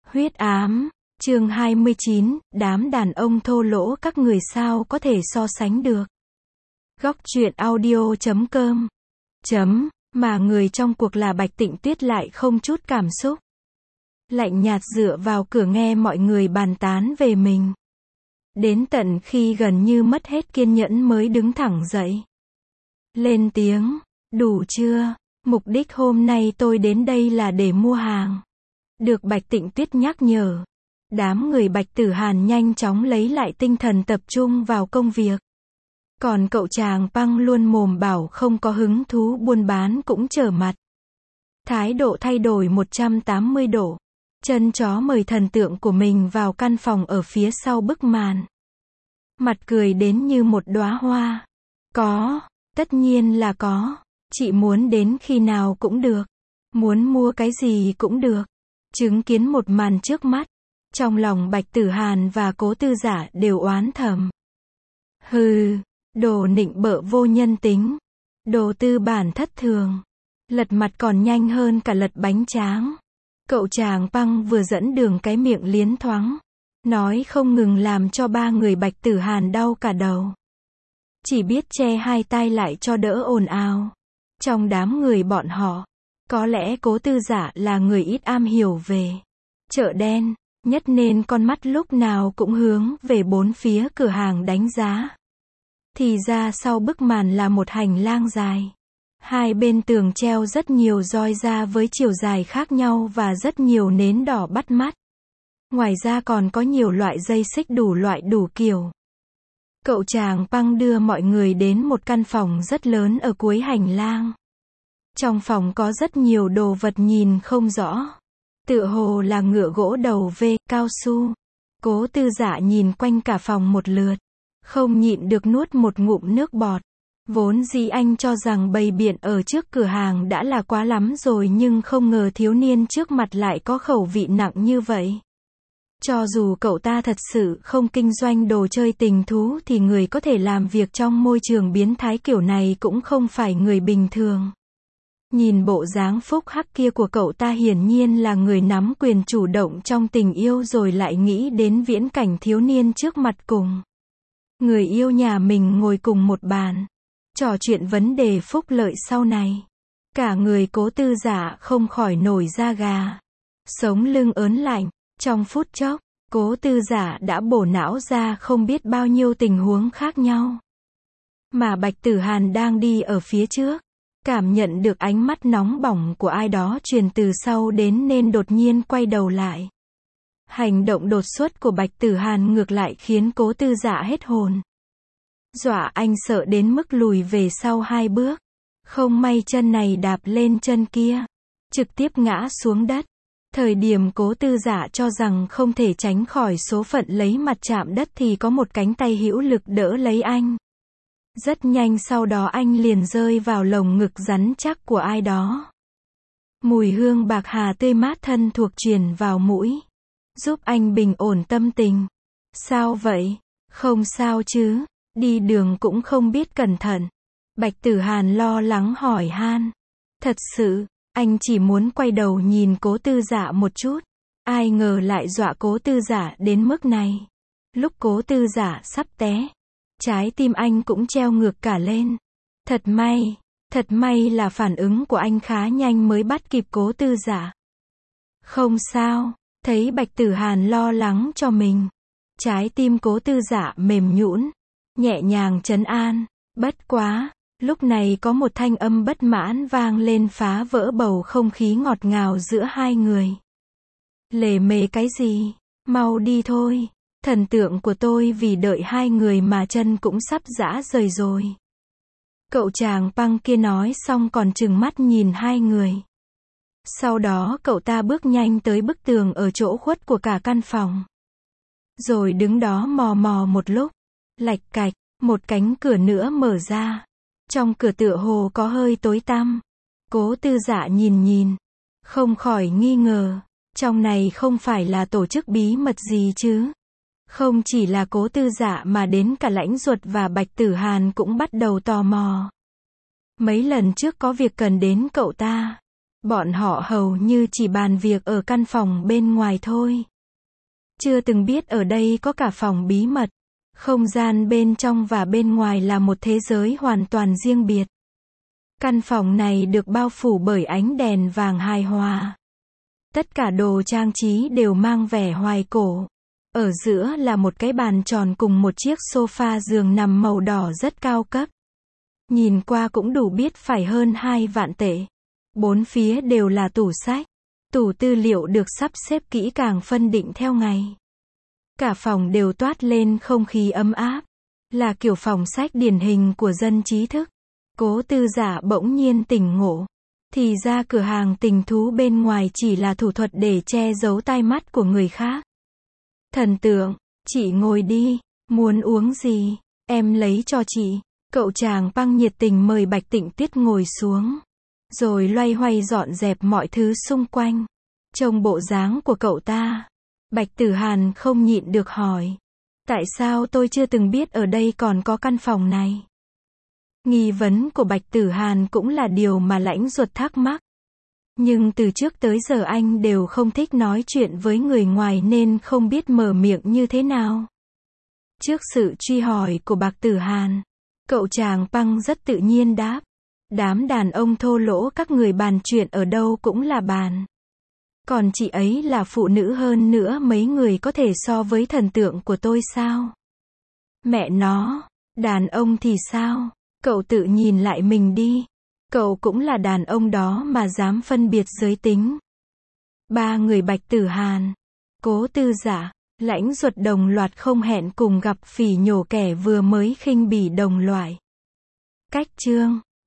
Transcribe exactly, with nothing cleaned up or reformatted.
Huyết ám, chương hai mươi chín, đám đàn ông thô lỗ các người sao có thể so sánh được. Góc truyện audio chấm com chấm, mà người trong cuộc là Bạch Tịnh Tuyết lại không chút cảm xúc. Lạnh nhạt dựa vào cửa nghe mọi người bàn tán về mình. Đến tận khi gần như mất hết kiên nhẫn mới đứng thẳng dậy. Lên tiếng, đủ chưa, mục đích hôm nay tôi đến đây là để mua hàng. Được Bạch Tịnh Tuyết nhắc nhở. Đám người Bạch Tử Hàn nhanh chóng lấy lại tinh thần tập trung vào công việc. Còn cậu chàng Păng luôn mồm bảo không có hứng thú buôn bán cũng trở mặt. Thái độ thay đổi một trăm tám mươi độ. Chân chó mời thần tượng của mình vào căn phòng ở phía sau bức màn. Mặt cười đến như một đóa hoa. Có, tất nhiên là có. Chị muốn đến khi nào cũng được. Muốn mua cái gì cũng được. Chứng kiến một màn trước mắt. Trong lòng Bạch Tử Hàn và Cố Tư Giả đều oán thầm. Hừ, đồ nịnh bợ vô nhân tính. Đồ tư bản thất thường. Lật mặt còn nhanh hơn cả lật bánh tráng. Cậu chàng Păng vừa dẫn đường cái miệng liến thoáng. Nói không ngừng làm cho ba người Bạch Tử Hàn đau cả đầu. Chỉ biết che hai tai lại cho đỡ ồn ào. Trong đám người bọn họ, có lẽ Cố Tư Giả là người ít am hiểu về chợ đen, nhất nên con mắt lúc nào cũng hướng về bốn phía cửa hàng đánh giá. Thì ra sau bức màn là một hành lang dài. Hai bên tường treo rất nhiều roi da với chiều dài khác nhau và rất nhiều nến đỏ bắt mắt. Ngoài ra còn có nhiều loại dây xích đủ loại đủ kiểu. Cậu chàng Păng đưa mọi người đến một căn phòng rất lớn ở cuối hành lang. Trong phòng có rất nhiều đồ vật nhìn không rõ. Tựa hồ là ngựa gỗ đầu V, cao su. Cố Tư Giả nhìn quanh cả phòng một lượt. Không nhịn được nuốt một ngụm nước bọt. Vốn dĩ anh cho rằng bày biện ở trước cửa hàng đã là quá lắm rồi nhưng không ngờ thiếu niên trước mặt lại có khẩu vị nặng như vậy. Cho dù cậu ta thật sự không kinh doanh đồ chơi tình thú thì người có thể làm việc trong môi trường biến thái kiểu này cũng không phải người bình thường. Nhìn bộ dáng phúc hắc kia của cậu ta hiển nhiên là người nắm quyền chủ động trong tình yêu rồi lại nghĩ đến viễn cảnh thiếu niên trước mặt cùng. Người yêu nhà mình ngồi cùng một bàn. Trò chuyện vấn đề phúc lợi sau này. Cả người Cố Tư Giả không khỏi nổi da gà. Sống lưng ớn lạnh. Trong phút chốc, Cố Tư Giả đã bổ não ra không biết bao nhiêu tình huống khác nhau. Mà Bạch Tử Hàn đang đi ở phía trước. Cảm nhận được ánh mắt nóng bỏng của ai đó truyền từ sau đến nên đột nhiên quay đầu lại. Hành động đột xuất của Bạch Tử Hàn ngược lại khiến Cố Tư Giả hết hồn. Dọa anh sợ đến mức lùi về sau hai bước. Không may chân này đạp lên chân kia. Trực tiếp ngã xuống đất. Thời điểm Cố Tư Giả cho rằng không thể tránh khỏi số phận lấy mặt chạm đất thì có một cánh tay hữu lực đỡ lấy anh. Rất nhanh sau đó anh liền rơi vào lồng ngực rắn chắc của ai đó. Mùi hương bạc hà tươi mát thân thuộc truyền vào mũi. Giúp anh bình ổn tâm tình. Sao vậy? Không sao chứ? Đi đường cũng không biết cẩn thận. Bạch Tử Hàn lo lắng hỏi han. Thật sự, anh chỉ muốn quay đầu nhìn Cố Tư Giả một chút. Ai ngờ lại dọa Cố Tư Giả đến mức này. Lúc Cố Tư Giả sắp té, trái tim anh cũng treo ngược cả lên. Thật may, thật may là phản ứng của anh khá nhanh mới bắt kịp Cố Tư Giả. Không sao, thấy Bạch Tử Hàn lo lắng cho mình. Trái tim Cố Tư Giả mềm nhũn, nhẹ nhàng trấn an. Bất quá, lúc này có một thanh âm bất mãn vang lên phá vỡ bầu không khí ngọt ngào giữa hai người. Lề mề cái gì? Mau đi thôi. Thần tượng của tôi vì đợi hai người mà chân cũng sắp rã rời rồi. Cậu chàng Păng kia nói xong còn trừng mắt nhìn hai người. Sau đó cậu ta bước nhanh tới bức tường ở chỗ khuất của cả căn phòng. Rồi đứng đó mò mò một lúc. Lạch cạch, một cánh cửa nữa mở ra. Trong cửa tựa hồ có hơi tối tăm. Cố Tư Giả nhìn nhìn. Không khỏi nghi ngờ. Trong này không phải là tổ chức bí mật gì chứ? Không chỉ là Cố Tư Giả mà đến cả Lãnh Duật và Bạch Tử Hàn cũng bắt đầu tò mò. Mấy lần trước có việc cần đến cậu ta. Bọn họ hầu như chỉ bàn việc ở căn phòng bên ngoài thôi. Chưa từng biết ở đây có cả phòng bí mật. Không gian bên trong và bên ngoài là một thế giới hoàn toàn riêng biệt. Căn phòng này được bao phủ bởi ánh đèn vàng hài hòa. Tất cả đồ trang trí đều mang vẻ hoài cổ. Ở giữa là một cái bàn tròn cùng một chiếc sofa giường nằm màu đỏ rất cao cấp. Nhìn qua cũng đủ biết phải hơn hai vạn tệ. Bốn phía đều là tủ sách. Tủ tư liệu được sắp xếp kỹ càng phân định theo ngày. Cả phòng đều toát lên không khí ấm áp. Là kiểu phòng sách điển hình của dân trí thức. Cố Tư Dạ bỗng nhiên tỉnh ngộ. Thì ra cửa hàng tình thú bên ngoài chỉ là thủ thuật để che giấu tai mắt của người khác. Thần tượng, chị ngồi đi, muốn uống gì, em lấy cho chị. Cậu chàng Păng nhiệt tình mời Bạch Tịnh Tiết ngồi xuống. Rồi loay hoay dọn dẹp mọi thứ xung quanh. Trông bộ dáng của cậu ta. Bạch Tử Hàn không nhịn được hỏi. Tại sao tôi chưa từng biết ở đây còn có căn phòng này? Nghi vấn của Bạch Tử Hàn cũng là điều mà Lãnh Duật thắc mắc. Nhưng từ trước tới giờ anh đều không thích nói chuyện với người ngoài nên không biết mở miệng như thế nào. Trước sự truy hỏi của Bạch Tử Hàn, cậu chàng Păng rất tự nhiên đáp. Đám đàn ông thô lỗ các người bàn chuyện ở đâu cũng là bàn. Còn chị ấy là phụ nữ hơn nữa mấy người có thể so với thần tượng của tôi sao? Mẹ nó, đàn ông thì sao? Cậu tự nhìn lại mình đi. Cậu cũng là đàn ông đó mà dám phân biệt giới tính. Ba người Bạch Tử Hàn, Cố Tư Dạ, Lãnh Duật đồng loạt không hẹn cùng gặp phỉ nhổ kẻ vừa mới khinh bỉ đồng loại. Cách chương